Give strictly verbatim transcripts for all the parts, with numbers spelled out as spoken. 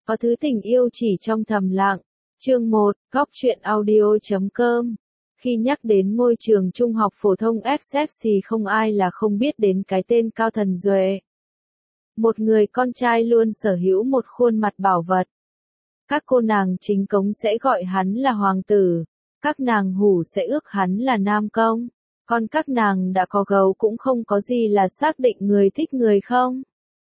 Có thứ tình yêu chỉ trong thầm lặng. Chương một, Góc truyện audio chấm com. Khi nhắc đến ngôi trường trung học phổ thông Essex thì không ai là không biết đến cái tên Cao Thần Duệ. Một người con trai luôn sở hữu một khuôn mặt bảo vật. Các cô nàng chính cống sẽ gọi hắn là hoàng tử, các nàng hủ sẽ ước hắn là nam công, còn các nàng đã có gấu cũng không có gì là xác định người thích người không.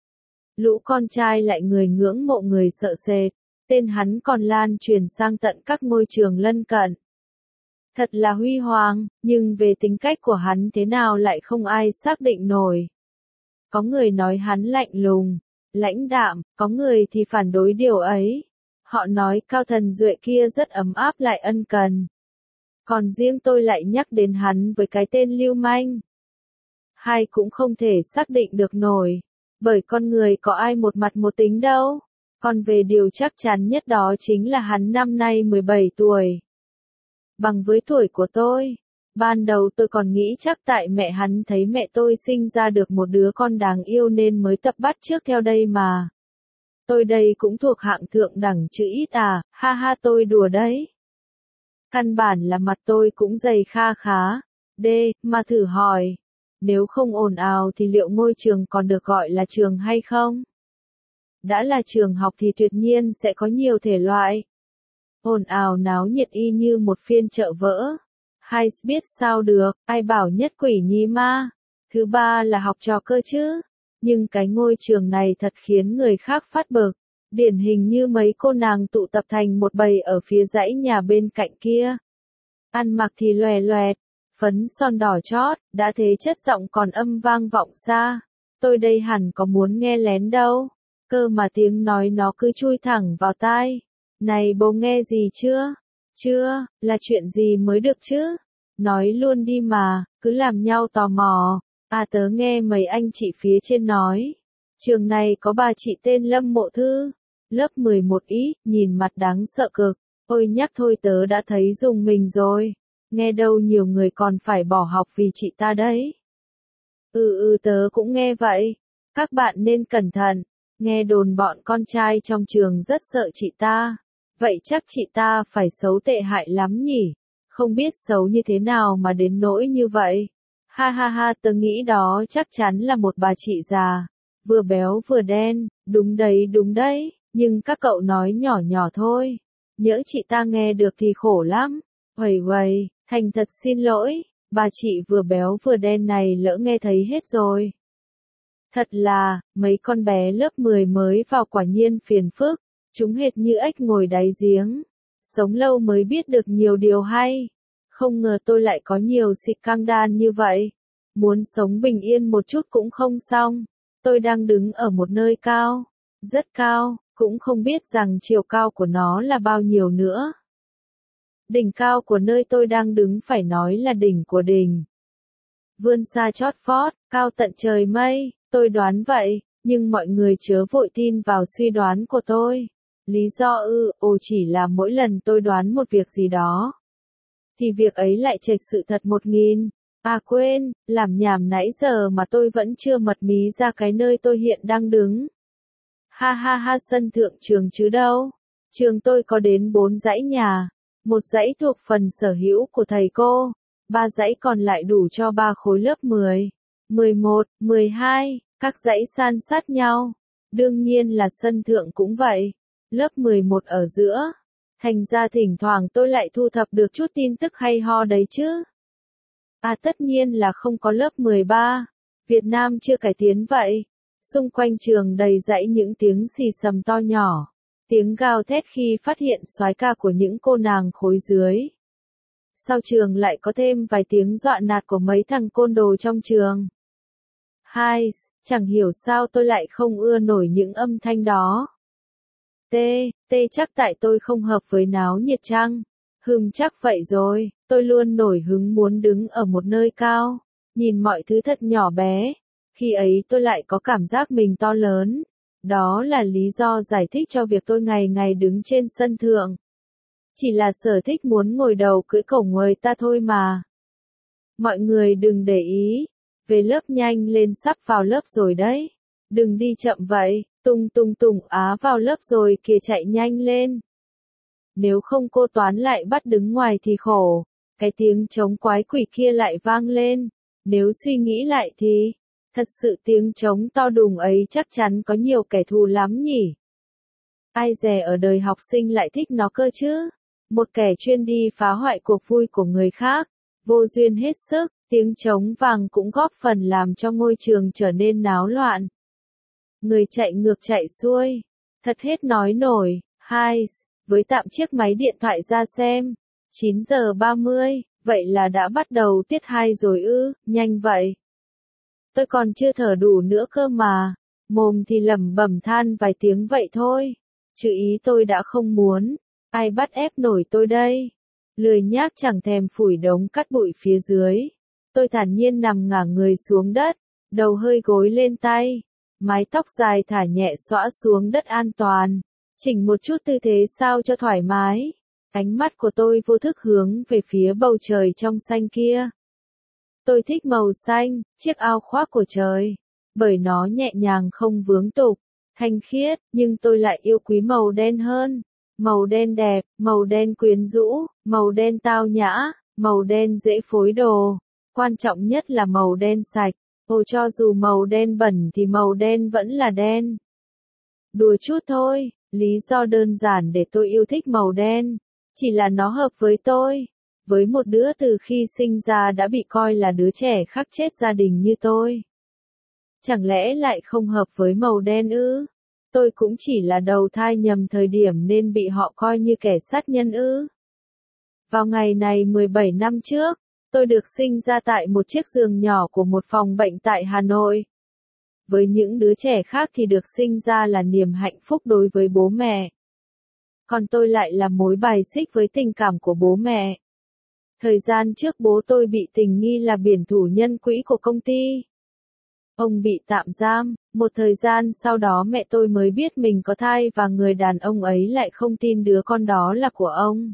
Lũ con trai lại người ngưỡng mộ người sợ sệt, tên hắn còn lan truyền sang tận các ngôi trường lân cận. Thật là huy hoàng, nhưng về tính cách của hắn thế nào lại không ai xác định nổi. Có người nói hắn lạnh lùng, lãnh đạm, có người thì phản đối điều ấy. Họ nói Cao Thần Duệ kia rất ấm áp lại ân cần. Còn riêng tôi lại nhắc đến hắn với cái tên lưu manh. Hai cũng không thể xác định được nổi, bởi con người có ai một mặt một tính đâu. Còn về điều chắc chắn nhất đó chính là hắn năm nay mười bảy tuổi. Bằng với tuổi của tôi, ban đầu tôi còn nghĩ chắc tại mẹ hắn thấy mẹ tôi sinh ra được một đứa con đáng yêu nên mới tập bắt chước theo đây mà. Tôi đây cũng thuộc hạng thượng đẳng chứ ít à, ha ha tôi đùa đấy. Căn bản là mặt tôi cũng dày kha khá. D, mà thử hỏi, nếu không ồn ào thì liệu ngôi trường còn được gọi là trường hay không? Đã là trường học thì tuyệt nhiên sẽ có nhiều thể loại. Ồn ào náo nhiệt y như một phiên chợ vỡ. Hay biết sao được, ai bảo nhất quỷ nhí ma. Thứ ba là học trò cơ chứ. Nhưng cái ngôi trường này thật khiến người khác phát bực. Điển hình như mấy cô nàng tụ tập thành một bầy ở phía dãy nhà bên cạnh kia. Ăn mặc thì lòe loẹt, phấn son đỏ chót, đã thế chất giọng còn âm vang vọng xa. Tôi đây hẳn có muốn nghe lén đâu. Cơ mà tiếng nói nó cứ chui thẳng vào tai. Này bố nghe gì chưa? Chưa, là chuyện gì mới được chứ? Nói luôn đi mà, cứ làm nhau tò mò. À tớ nghe mấy anh chị phía trên nói. Trường này có bà chị tên Lâm Mộ Thư. Lớp mười một ý, nhìn mặt đáng sợ cực. Ôi nhắc thôi tớ đã thấy rùng mình rồi. Nghe đâu nhiều người còn phải bỏ học vì chị ta đấy. Ừ ừ tớ cũng nghe vậy. Các bạn nên cẩn thận. Nghe đồn bọn con trai trong trường rất sợ chị ta. Vậy chắc chị ta phải xấu tệ hại lắm nhỉ? Không biết xấu như thế nào mà đến nỗi như vậy. Ha ha ha tớ nghĩ đó chắc chắn là một bà chị già. Vừa béo vừa đen, đúng đấy đúng đấy, nhưng các cậu nói nhỏ nhỏ thôi. Nhỡ chị ta nghe được thì khổ lắm. Uầy uầy, thành thật xin lỗi, bà chị vừa béo vừa đen này lỡ nghe thấy hết rồi. Thật là, mấy con bé lớp mười mới vào quả nhiên phiền phức, chúng hệt như ếch ngồi đáy giếng. Sống lâu mới biết được nhiều điều hay. Không ngờ tôi lại có nhiều xịt căng đan như vậy. Muốn sống bình yên một chút cũng không xong. Tôi đang đứng ở một nơi cao, rất cao, cũng không biết rằng chiều cao của nó là bao nhiêu nữa. Đỉnh cao của nơi tôi đang đứng phải nói là đỉnh của đỉnh. Vươn xa chót vót, cao tận trời mây, tôi đoán vậy, nhưng mọi người chớ vội tin vào suy đoán của tôi. Lý do ư, ồ chỉ là mỗi lần tôi đoán một việc gì đó, thì việc ấy lại chệch sự thật một nghìn. À quên, làm nhảm nãy giờ mà tôi vẫn chưa mật mí ra cái nơi tôi hiện đang đứng. Ha ha ha sân thượng trường chứ đâu. Trường tôi có đến bốn dãy nhà. Một dãy thuộc phần sở hữu của thầy cô. Ba dãy còn lại đủ cho ba khối lớp mười, mười một, mười hai, các dãy san sát nhau. Đương nhiên là sân thượng cũng vậy. Lớp mười một ở giữa. Thành ra thỉnh thoảng tôi lại thu thập được chút tin tức hay ho đấy chứ. À tất nhiên là không có lớp mười ba. Việt Nam chưa cải tiến vậy. Xung quanh trường đầy dãy những tiếng xì xầm to nhỏ. Tiếng gào thét khi phát hiện soái ca của những cô nàng khối dưới. Sau trường lại có thêm vài tiếng dọa nạt của mấy thằng côn đồ trong trường. Hai, chẳng hiểu sao tôi lại không ưa nổi những âm thanh đó. T, T chắc tại tôi không hợp với náo nhiệt chăng? Hừm chắc vậy rồi, tôi luôn nổi hứng muốn đứng ở một nơi cao, nhìn mọi thứ thật nhỏ bé. Khi ấy tôi lại có cảm giác mình to lớn. Đó là lý do giải thích cho việc tôi ngày ngày đứng trên sân thượng. Chỉ là sở thích muốn ngồi đầu cưỡi cổ người ta thôi mà. Mọi người đừng để ý. Về lớp nhanh lên sắp vào lớp rồi đấy. Đừng đi chậm vậy, Tung tung tung á vào lớp rồi kìa chạy nhanh lên. Nếu không cô Toán lại bắt đứng ngoài thì khổ. Cái tiếng trống quái quỷ kia lại vang lên. Nếu suy nghĩ lại thì, thật sự tiếng trống to đùng ấy chắc chắn có nhiều kẻ thù lắm nhỉ. Ai dè ở đời học sinh lại thích nó cơ chứ. Một kẻ chuyên đi phá hoại cuộc vui của người khác. Vô duyên hết sức, tiếng trống vàng cũng góp phần làm cho ngôi trường trở nên náo loạn. Người chạy ngược chạy xuôi. Thật hết nói nổi. Hai, với tạm chiếc máy điện thoại ra xem. chín giờ ba mươi, vậy là đã bắt đầu tiết hai rồi ư, nhanh vậy. Tôi còn chưa thở đủ nữa cơ mà. Mồm thì lẩm bẩm than vài tiếng vậy thôi. Chứ ý tôi đã không muốn. Ai bắt ép nổi tôi đây? Lười nhác chẳng thèm phủi đống cát bụi phía dưới. Tôi thản nhiên nằm ngả người xuống đất. Đầu hơi gối lên tay. Mái tóc dài thả nhẹ xõa xuống đất an toàn. Chỉnh một chút tư thế sao cho thoải mái. Ánh mắt của tôi vô thức hướng về phía bầu trời trong xanh kia. Tôi thích màu xanh, chiếc áo khoác của trời. Bởi nó nhẹ nhàng không vướng tục, thanh khiết, nhưng tôi lại yêu quý màu đen hơn. Màu đen đẹp, màu đen quyến rũ, màu đen tao nhã, màu đen dễ phối đồ. Quan trọng nhất là màu đen sạch. Ồ, cho dù màu đen bẩn thì màu đen vẫn là đen. Đùa chút thôi, lý do đơn giản để tôi yêu thích màu đen. Chỉ là nó hợp với tôi. Với một đứa từ khi sinh ra đã bị coi là đứa trẻ khắc chết gia đình như tôi. Chẳng lẽ lại không hợp với màu đen ư? Tôi cũng chỉ là đầu thai nhầm thời điểm nên bị họ coi như kẻ sát nhân ư? Vào ngày này mười bảy năm trước, tôi được sinh ra tại một chiếc giường nhỏ của một phòng bệnh tại Hà Nội. Với những đứa trẻ khác thì được sinh ra là niềm hạnh phúc đối với bố mẹ. Còn tôi lại là mối bài xích với tình cảm của bố mẹ. Thời gian trước bố tôi bị tình nghi là biển thủ nhân quỹ của công ty. Ông bị tạm giam, một thời gian sau đó mẹ tôi mới biết mình có thai và người đàn ông ấy lại không tin đứa con đó là của ông.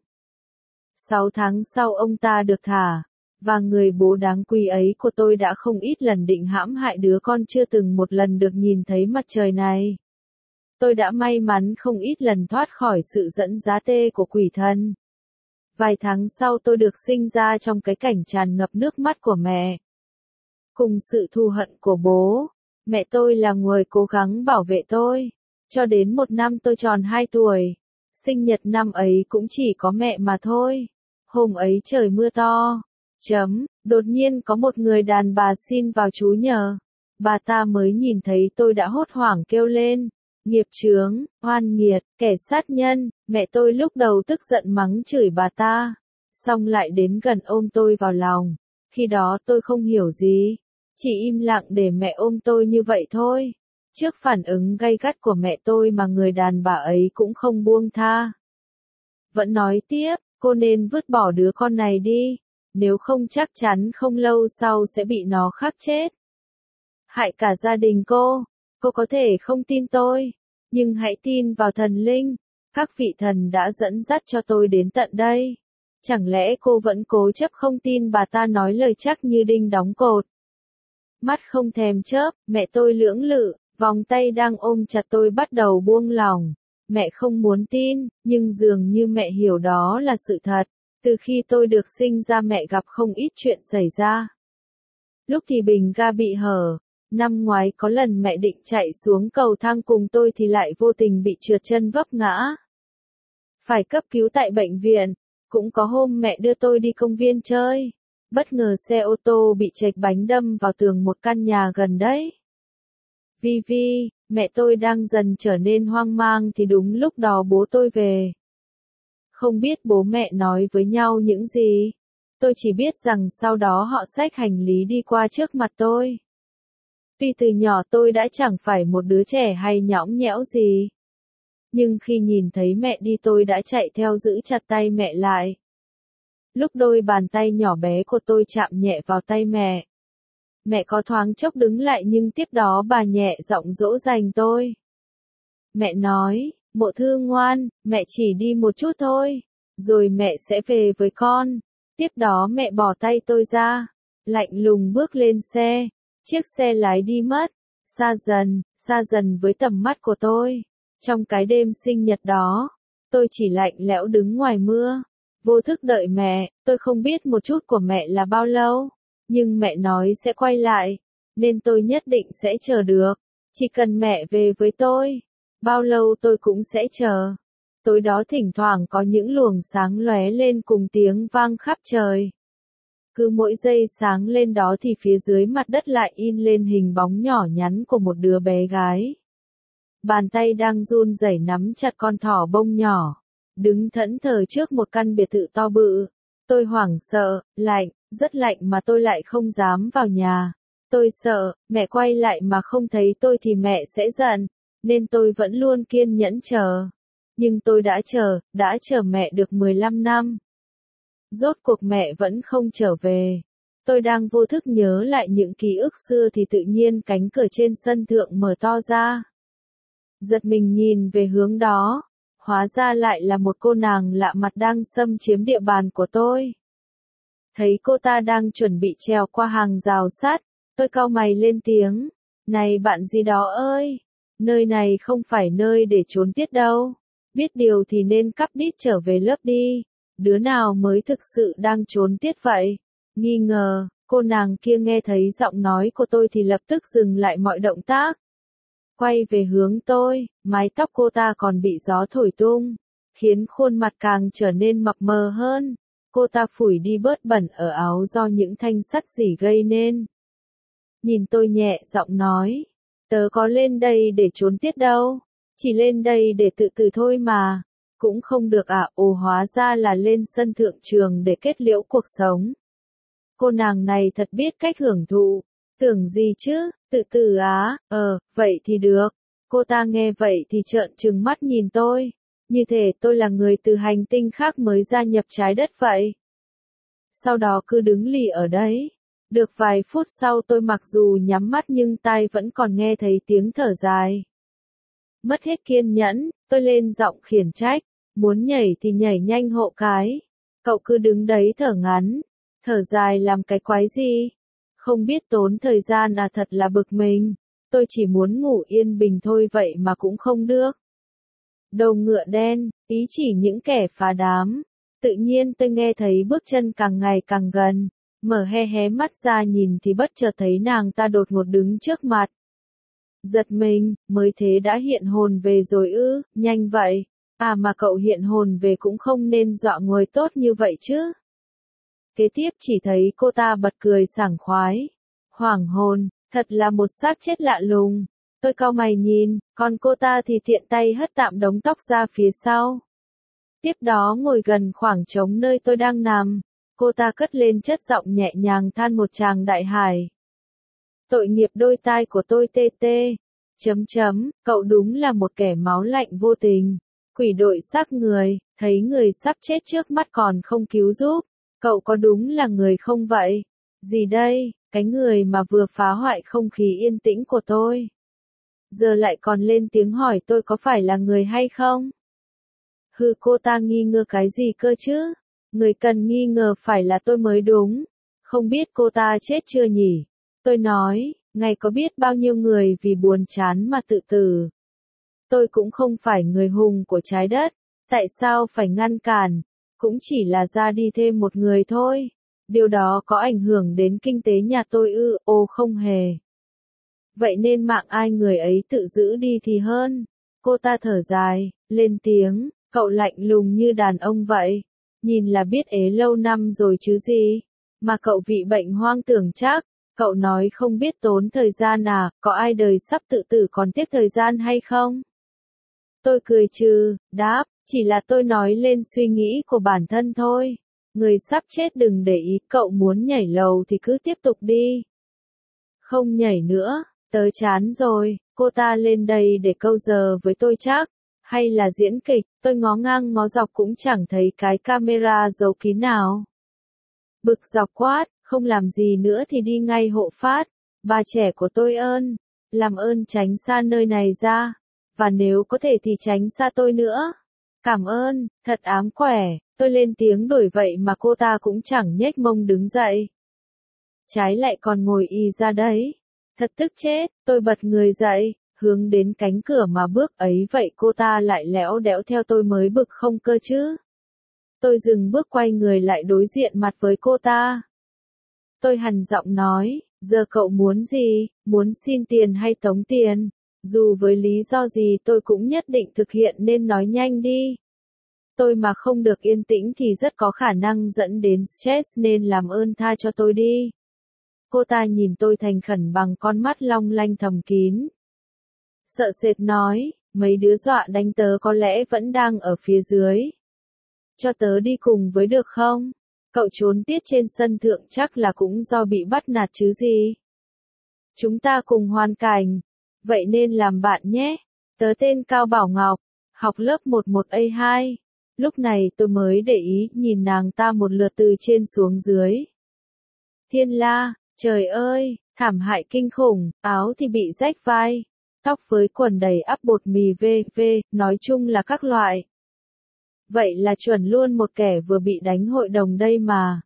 Sáu tháng sau ông ta được thả, và người bố đáng quý ấy của tôi đã không ít lần định hãm hại đứa con chưa từng một lần được nhìn thấy mặt trời này. Tôi đã may mắn không ít lần thoát khỏi sự dẫn dắt tê của quỷ thần. Vài tháng sau tôi được sinh ra trong cái cảnh tràn ngập nước mắt của mẹ. Cùng sự thù hận của bố, mẹ tôi là người cố gắng bảo vệ tôi. Cho đến một năm tôi tròn hai tuổi. Sinh nhật năm ấy cũng chỉ có mẹ mà thôi. Hôm ấy trời mưa to. Chấm, đột nhiên có một người đàn bà xin vào trú nhờ. Bà ta mới nhìn thấy tôi đã hốt hoảng kêu lên. Nghiệp chướng, oan nghiệt, kẻ sát nhân. Mẹ tôi lúc đầu tức giận mắng chửi bà ta. Xong lại đến gần ôm tôi vào lòng. Khi đó tôi không hiểu gì. Chỉ im lặng để mẹ ôm tôi như vậy thôi. Trước phản ứng gay gắt của mẹ tôi mà người đàn bà ấy cũng không buông tha. Vẫn nói tiếp, cô nên vứt bỏ đứa con này đi. Nếu không chắc chắn không lâu sau sẽ bị nó khắc chết. Hại cả gia đình cô. Cô có thể không tin tôi. Nhưng hãy tin vào thần linh. Các vị thần đã dẫn dắt cho tôi đến tận đây. Chẳng lẽ cô vẫn cố chấp không tin bà ta nói lời chắc như đinh đóng cột. Mắt không thèm chớp, mẹ tôi lưỡng lự, vòng tay đang ôm chặt tôi bắt đầu buông lỏng. Mẹ không muốn tin, nhưng dường như mẹ hiểu đó là sự thật. Từ khi tôi được sinh ra mẹ gặp không ít chuyện xảy ra. Lúc thì bình ga bị hở. Năm ngoái có lần mẹ định chạy xuống cầu thang cùng tôi thì lại vô tình bị trượt chân vấp ngã. Phải cấp cứu tại bệnh viện. Cũng có hôm mẹ đưa tôi đi công viên chơi. Bất ngờ xe ô tô bị chệch bánh đâm vào tường một căn nhà gần đấy. Vi Vi, mẹ tôi đang dần trở nên hoang mang thì đúng lúc đó bố tôi về. Không biết bố mẹ nói với nhau những gì. Tôi chỉ biết rằng sau đó họ xách hành lý đi qua trước mặt tôi. Tuy từ nhỏ tôi đã chẳng phải một đứa trẻ hay nhõng nhẽo gì. Nhưng khi nhìn thấy mẹ đi tôi đã chạy theo giữ chặt tay mẹ lại. Lúc đôi bàn tay nhỏ bé của tôi chạm nhẹ vào tay mẹ. Mẹ có thoáng chốc đứng lại nhưng tiếp đó bà nhẹ giọng dỗ dành tôi. Mẹ nói, Mộ Thư ngoan, mẹ chỉ đi một chút thôi, rồi mẹ sẽ về với con. Tiếp đó mẹ bỏ tay tôi ra, lạnh lùng bước lên xe. Chiếc xe lái đi mất, xa dần, xa dần với tầm mắt của tôi. Trong cái đêm sinh nhật đó, tôi chỉ lạnh lẽo đứng ngoài mưa, vô thức đợi mẹ. Tôi không biết một chút của mẹ là bao lâu, nhưng mẹ nói sẽ quay lại, nên tôi nhất định sẽ chờ được. Chỉ cần mẹ về với tôi, bao lâu tôi cũng sẽ chờ. Tối đó thỉnh thoảng có những luồng sáng lóe lên cùng tiếng vang khắp trời. Cứ mỗi giây sáng lên đó thì phía dưới mặt đất lại in lên hình bóng nhỏ nhắn của một đứa bé gái. Bàn tay đang run rẩy nắm chặt con thỏ bông nhỏ, đứng thẫn thờ trước một căn biệt thự to bự. Tôi hoảng sợ, lạnh, rất lạnh mà tôi lại không dám vào nhà. Tôi sợ, mẹ quay lại mà không thấy tôi thì mẹ sẽ giận, nên tôi vẫn luôn kiên nhẫn chờ. Nhưng tôi đã chờ, đã chờ mẹ được mười lăm năm. Rốt cuộc mẹ vẫn không trở về. Tôi đang vô thức nhớ lại những ký ức xưa thì tự nhiên cánh cửa trên sân thượng mở to ra. Giật mình nhìn về hướng đó, hóa ra lại là một cô nàng lạ mặt đang xâm chiếm địa bàn của tôi. Thấy cô ta đang chuẩn bị trèo qua hàng rào sắt, tôi cau mày lên tiếng. Này bạn gì đó ơi, nơi này không phải nơi để trốn tiết đâu. Biết điều thì nên cắp đít trở về lớp đi. Đứa nào mới thực sự đang trốn tiết vậy? Nghi ngờ, cô nàng kia nghe thấy giọng nói của tôi thì lập tức dừng lại mọi động tác. Quay về hướng tôi, mái tóc cô ta còn bị gió thổi tung, khiến khuôn mặt càng trở nên mập mờ hơn. Cô ta phủi đi bớt bẩn ở áo do những thanh sắt rỉ gây nên. Nhìn tôi nhẹ giọng nói, tớ có lên đây để trốn tiết đâu, chỉ lên đây để tự tử thôi mà. Cũng không được à, ồ hóa ra là lên sân thượng trường để kết liễu cuộc sống. Cô nàng này thật biết cách hưởng thụ, tưởng gì chứ, tự tử á, ờ, vậy thì được. Cô ta nghe vậy thì trợn trừng mắt nhìn tôi, như thể tôi là người từ hành tinh khác mới gia nhập trái đất vậy. Sau đó cứ đứng lì ở đấy. Được vài phút sau tôi mặc dù nhắm mắt nhưng tai vẫn còn nghe thấy tiếng thở dài. Mất hết kiên nhẫn, tôi lên giọng khiển trách, muốn nhảy thì nhảy nhanh hộ cái. Cậu cứ đứng đấy thở ngắn, thở dài làm cái quái gì? Không biết tốn thời gian à, thật là bực mình. Tôi chỉ muốn ngủ yên bình thôi vậy mà cũng không được. Đầu ngựa đen, ý chỉ những kẻ phá đám. Tự nhiên tôi nghe thấy bước chân càng ngày càng gần, mở hé hé mắt ra nhìn thì bất chợt thấy nàng ta đột ngột đứng trước mặt. Giật mình, mới thế đã hiện hồn về rồi ư, nhanh vậy. À mà cậu hiện hồn về cũng không nên dọa người tốt như vậy chứ. Kế tiếp chỉ thấy cô ta bật cười sảng khoái. Hoảng hồn, thật là một xác chết lạ lùng. Tôi cau mày nhìn, còn cô ta thì tiện tay hất tạm đống tóc ra phía sau. Tiếp đó ngồi gần khoảng trống nơi tôi đang nằm. Cô ta cất lên chất giọng nhẹ nhàng than một tràng đại hải. Tội nghiệp đôi tai của tôi tê tê. Chấm chấm, cậu đúng là một kẻ máu lạnh vô tình. Quỷ đội xác người, thấy người sắp chết trước mắt còn không cứu giúp. Cậu có đúng là người không vậy? Gì đây, cái người mà vừa phá hoại không khí yên tĩnh của tôi. Giờ lại còn lên tiếng hỏi tôi có phải là người hay không? Hừ, cô ta nghi ngờ cái gì cơ chứ? Người cần nghi ngờ phải là tôi mới đúng. Không biết cô ta chết chưa nhỉ? Tôi nói, ngày có biết bao nhiêu người vì buồn chán mà tự tử. Tôi cũng không phải người hùng của trái đất. Tại sao phải ngăn cản? Cũng chỉ là ra đi thêm một người thôi. Điều đó có ảnh hưởng đến kinh tế nhà tôi ư? Ồ không hề. Vậy nên mạng ai người ấy tự giữ đi thì hơn. Cô ta thở dài, lên tiếng, cậu lạnh lùng như đàn ông vậy. Nhìn là biết ế lâu năm rồi chứ gì. Mà cậu bị bệnh hoang tưởng chắc. Cậu nói không biết tốn thời gian à, có ai đời sắp tự tử còn tiếc thời gian hay không? Tôi cười trừ, đáp, chỉ là tôi nói lên suy nghĩ của bản thân thôi. Người sắp chết đừng để ý, cậu muốn nhảy lầu thì cứ tiếp tục đi. Không nhảy nữa, tớ chán rồi, cô ta lên đây để câu giờ với tôi chắc. Hay là diễn kịch, tôi ngó ngang ngó dọc cũng chẳng thấy cái camera giấu kín nào. Bực dọc quát, không làm gì nữa thì đi ngay hộ phát. Bà trẻ của tôi ơn, làm ơn tránh xa nơi này ra. Và nếu có thể thì tránh xa tôi nữa. Cảm ơn, thật ám quẻ, tôi lên tiếng đổi vậy mà cô ta cũng chẳng nhếch mông đứng dậy. Trái lại còn ngồi y ra đấy. Thật tức chết, tôi bật người dậy, hướng đến cánh cửa mà bước ấy vậy cô ta lại lẽo đẽo theo tôi mới bực không cơ chứ. Tôi dừng bước quay người lại đối diện mặt với cô ta. Tôi hằn giọng nói, giờ cậu muốn gì, muốn xin tiền hay tống tiền? Dù với lý do gì tôi cũng nhất định thực hiện nên nói nhanh đi. Tôi mà không được yên tĩnh thì rất có khả năng dẫn đến stress nên làm ơn tha cho tôi đi. Cô ta nhìn tôi thành khẩn bằng con mắt long lanh thầm kín. Sợ sệt nói, mấy đứa dọa đánh tớ có lẽ vẫn đang ở phía dưới. Cho tớ đi cùng với được không? Cậu trốn tiết trên sân thượng chắc là cũng do bị bắt nạt chứ gì. Chúng ta cùng hoàn cảnh. Vậy nên làm bạn nhé. Tớ tên Cao Bảo Ngọc, học lớp một một A hai. Lúc này tôi mới để ý nhìn nàng ta một lượt từ trên xuống dưới. Thiên la, trời ơi, thảm hại kinh khủng, áo thì bị rách vai, tóc với quần đầy ắp bột mì vê vê, nói chung là các loại. Vậy là chuẩn luôn một kẻ vừa bị đánh hội đồng đây mà.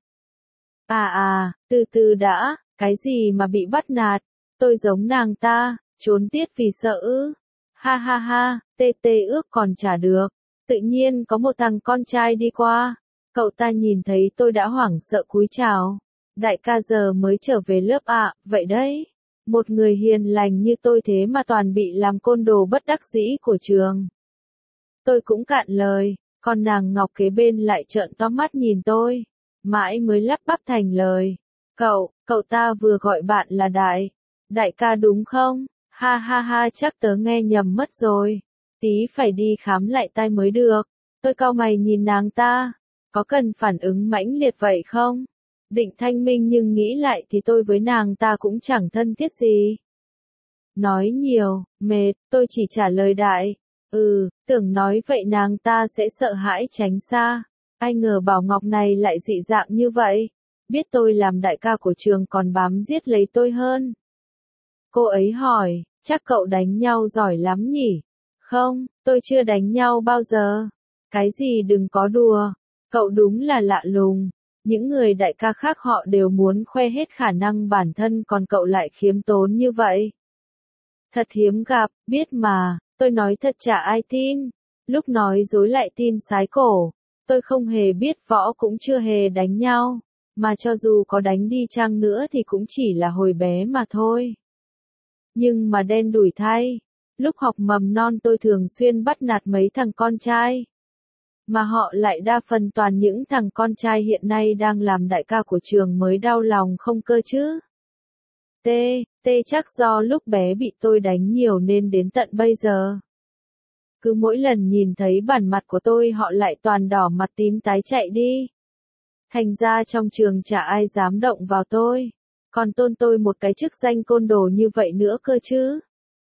À à, từ từ đã, cái gì mà bị bắt nạt, tôi giống nàng ta, trốn tiết vì sợ ư. Ha ha ha, tê tê ước còn trả được. Tự nhiên có một thằng con trai đi qua. Cậu ta nhìn thấy tôi đã hoảng sợ cúi chào. Đại ca giờ mới trở về lớp ạ, à, vậy đấy. Một người hiền lành như tôi thế mà toàn bị làm côn đồ bất đắc dĩ của trường. Tôi cũng cạn lời, còn nàng Ngọc kế bên lại trợn to mắt nhìn tôi. Mãi mới lắp bắp thành lời. Cậu, cậu ta vừa gọi bạn là Đại. Đại ca đúng không? Ha ha ha chắc tớ nghe nhầm mất rồi. Tí phải đi khám lại tai mới được. Tôi cau mày nhìn nàng ta. Có cần phản ứng mãnh liệt vậy không? Định thanh minh nhưng nghĩ lại thì tôi với nàng ta cũng chẳng thân thiết gì. Nói nhiều, mệt, tôi chỉ trả lời đại. Ừ, tưởng nói vậy nàng ta sẽ sợ hãi tránh xa. Ai ngờ Bảo Ngọc này lại dị dạng như vậy. Biết tôi làm đại ca của trường còn bám giết lấy tôi hơn. Cô ấy hỏi, chắc cậu đánh nhau giỏi lắm nhỉ? Không, tôi chưa đánh nhau bao giờ. Cái gì đừng có đùa. Cậu đúng là lạ lùng. Những người đại ca khác họ đều muốn khoe hết khả năng bản thân còn cậu lại khiêm tốn như vậy. Thật hiếm gặp, biết mà, tôi nói thật chả ai tin. Lúc nói dối lại tin sái cổ. Tôi không hề biết võ cũng chưa hề đánh nhau. Mà cho dù có đánh đi chăng nữa thì cũng chỉ là hồi bé mà thôi. Nhưng mà đen đủi thay. Lúc học mầm non tôi thường xuyên bắt nạt mấy thằng con trai. Mà họ lại đa phần toàn những thằng con trai hiện nay đang làm đại ca của trường mới đau lòng không cơ chứ. T, T chắc do lúc bé bị tôi đánh nhiều nên đến tận bây giờ. Cứ mỗi lần nhìn thấy bản mặt của tôi họ lại toàn đỏ mặt tím tái chạy đi. Thành ra trong trường chả ai dám động vào tôi. Còn tôn tôi một cái chức danh côn đồ như vậy nữa cơ chứ.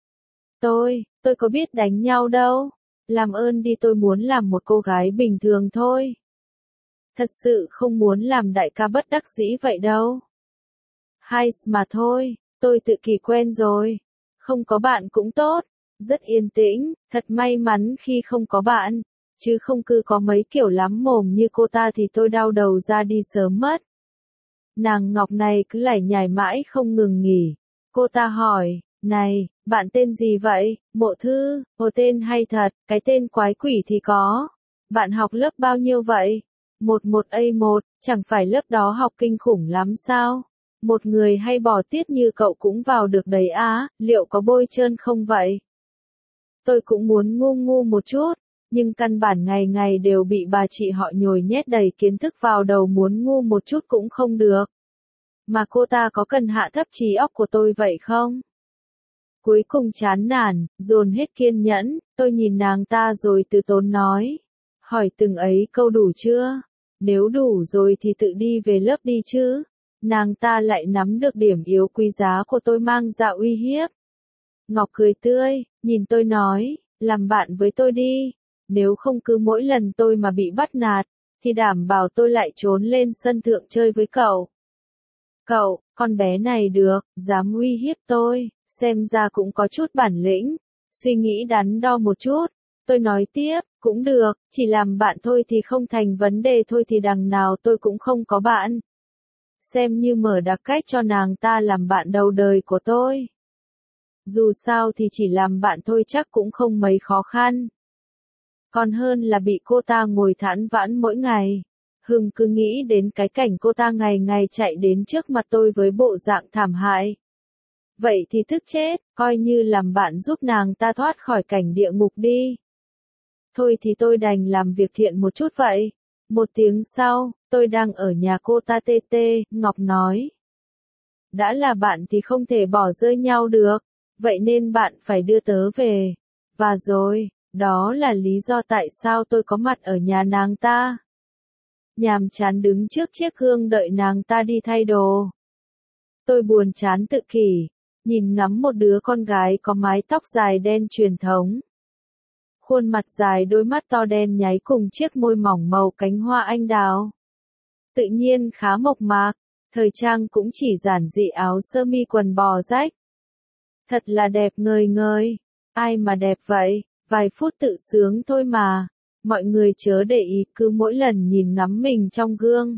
Tôi, tôi có biết đánh nhau đâu. Làm ơn đi tôi muốn làm một cô gái bình thường thôi. Thật sự không muốn làm đại ca bất đắc dĩ vậy đâu. Hay mà thôi, tôi tự kỷ quen rồi. Không có bạn cũng tốt. Rất yên tĩnh, thật may mắn khi không có bạn. Chứ không cứ có mấy kiểu lắm mồm như cô ta thì tôi đau đầu ra đi sớm mất. Nàng Ngọc này cứ lải nhải mãi không ngừng nghỉ. Cô ta hỏi, này, bạn tên gì vậy? Mộ Thư, hồ tên hay thật, cái tên quái quỷ thì có. Bạn học lớp bao nhiêu vậy? một một A một, chẳng phải lớp đó học kinh khủng lắm sao? Một người hay bỏ tiết như cậu cũng vào được đấy á, liệu có bôi trơn không vậy? Tôi cũng muốn ngu ngu một chút, nhưng căn bản ngày ngày đều bị bà chị họ nhồi nhét đầy kiến thức vào đầu muốn ngu một chút cũng không được. Mà cô ta có cần hạ thấp trí óc của tôi vậy không? Cuối cùng chán nản, dồn hết kiên nhẫn, tôi nhìn nàng ta rồi từ tốn nói. Hỏi từng ấy câu đủ chưa? Nếu đủ rồi thì tự đi về lớp đi chứ. Nàng ta lại nắm được điểm yếu quý giá của tôi mang ra uy hiếp. Ngọc cười tươi, nhìn tôi nói, làm bạn với tôi đi. Nếu không cứ mỗi lần tôi mà bị bắt nạt, thì đảm bảo tôi lại trốn lên sân thượng chơi với cậu. Cậu, con bé này được, dám uy hiếp tôi, xem ra cũng có chút bản lĩnh. Suy nghĩ đắn đo một chút, tôi nói tiếp, cũng được, chỉ làm bạn thôi thì không thành vấn đề thôi thì đằng nào tôi cũng không có bạn. Xem như mở đặc cách cho nàng ta làm bạn đầu đời của tôi. Dù sao thì chỉ làm bạn thôi chắc cũng không mấy khó khăn. Còn hơn là bị cô ta ngồi thản vãn mỗi ngày. Hưng cứ nghĩ đến cái cảnh cô ta ngày ngày chạy đến trước mặt tôi với bộ dạng thảm hại. Vậy thì tức chết, coi như làm bạn giúp nàng ta thoát khỏi cảnh địa ngục đi. Thôi thì tôi đành làm việc thiện một chút vậy. Một tiếng sau, tôi đang ở nhà cô ta tê tê, Ngọc nói. Đã là bạn thì không thể bỏ rơi nhau được, vậy nên bạn phải đưa tớ về. Và rồi, đó là lý do tại sao tôi có mặt ở nhà nàng ta. Nhàm chán đứng trước chiếc gương đợi nàng ta đi thay đồ. Tôi buồn chán tự kỷ, nhìn ngắm một đứa con gái có mái tóc dài đen truyền thống. Khuôn mặt dài, đôi mắt to đen nháy cùng chiếc môi mỏng màu cánh hoa anh đào. Tự nhiên khá mộc mạc, thời trang cũng chỉ giản dị áo sơ mi quần bò rách. Thật là đẹp ngời ngời, ai mà đẹp vậy, vài phút tự sướng thôi mà. Mọi người chớ để ý, cứ mỗi lần nhìn ngắm mình trong gương.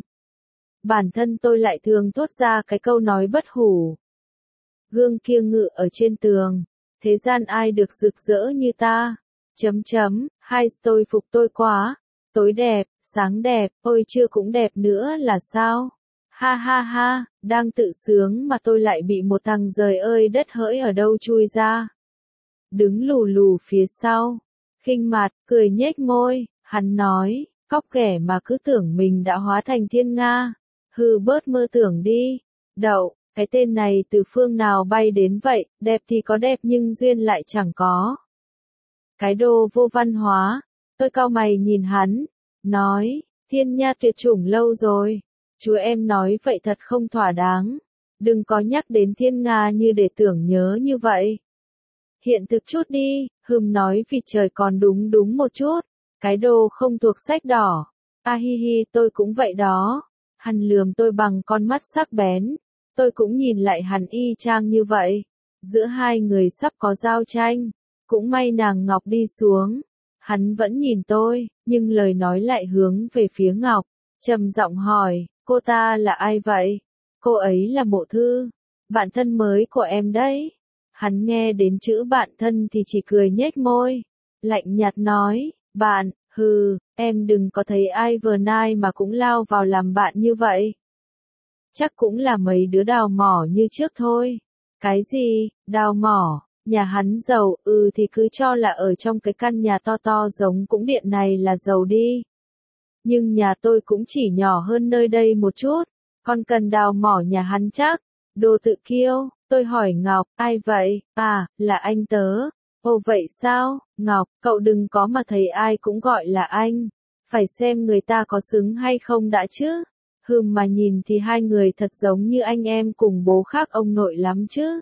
Bản thân tôi lại thường thốt ra cái câu nói bất hủ. Gương kia ngự ở trên tường, thế gian ai được rực rỡ như ta. Chấm chấm, hai tôi phục tôi quá. Tối đẹp, sáng đẹp, ôi chưa cũng đẹp nữa là sao? Ha ha ha, đang tự sướng mà tôi lại bị một thằng giời ơi đất hỡi ở đâu chui ra. Đứng lù lù phía sau, khinh mặt, cười nhếch môi, hắn nói, cóc ghẻ mà cứ tưởng mình đã hóa thành thiên nga. Hừ, bớt mơ tưởng đi. Đậu, cái tên này từ phương nào bay đến vậy, đẹp thì có đẹp nhưng duyên lại chẳng có. Cái đồ vô văn hóa. Tôi cau mày nhìn hắn, nói, thiên nha tuyệt chủng lâu rồi. Chú em nói vậy thật không thỏa đáng. Đừng có nhắc đến thiên nga như để tưởng nhớ như vậy. Hiện thực chút đi, Hừm nói vì trời còn đúng đúng một chút. Cái đồ không thuộc sách đỏ. A hi hi, tôi cũng vậy đó. Hắn lườm tôi bằng con mắt sắc bén. Tôi cũng nhìn lại hắn y chang như vậy. Giữa hai người sắp có giao tranh. Cũng may nàng Ngọc đi xuống. Hắn vẫn nhìn tôi, nhưng lời nói lại hướng về phía Ngọc. Trầm giọng hỏi, cô ta là ai vậy? Cô ấy là Mộ Thư, bạn thân mới của em đấy. Hắn nghe đến chữ bạn thân thì chỉ cười nhếch môi. Lạnh nhạt nói, bạn, hừ, em đừng có thấy ai vừa nai mà cũng lao vào làm bạn như vậy. Chắc cũng là mấy đứa đào mỏ như trước thôi. Cái gì, đào mỏ? Nhà hắn giàu, ừ thì cứ cho là ở trong cái căn nhà to to giống cũng điện này là giàu đi. Nhưng nhà tôi cũng chỉ nhỏ hơn nơi đây một chút, còn cần đào mỏ nhà hắn chắc. Đồ tự kiêu, tôi hỏi Ngọc, ai vậy? À, là anh tớ. Ồ vậy sao, Ngọc, cậu đừng có mà thấy ai cũng gọi là anh. Phải xem người ta có xứng hay không đã chứ. Hừm mà nhìn thì hai người thật giống như anh em cùng bố khác ông nội lắm chứ.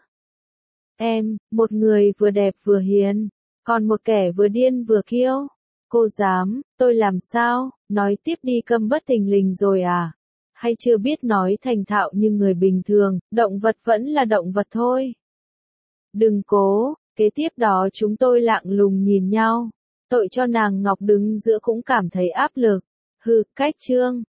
Em, một người vừa đẹp vừa hiền, còn một kẻ vừa điên vừa kiêu. Cô dám, tôi làm sao, nói tiếp đi, câm bất thình lình rồi à? Hay chưa biết nói thành thạo như người bình thường, động vật vẫn là động vật thôi. Đừng cố, kế tiếp đó chúng tôi lặng lùng nhìn nhau. Tội cho nàng Ngọc đứng giữa cũng cảm thấy áp lực. Hừ, cách trương,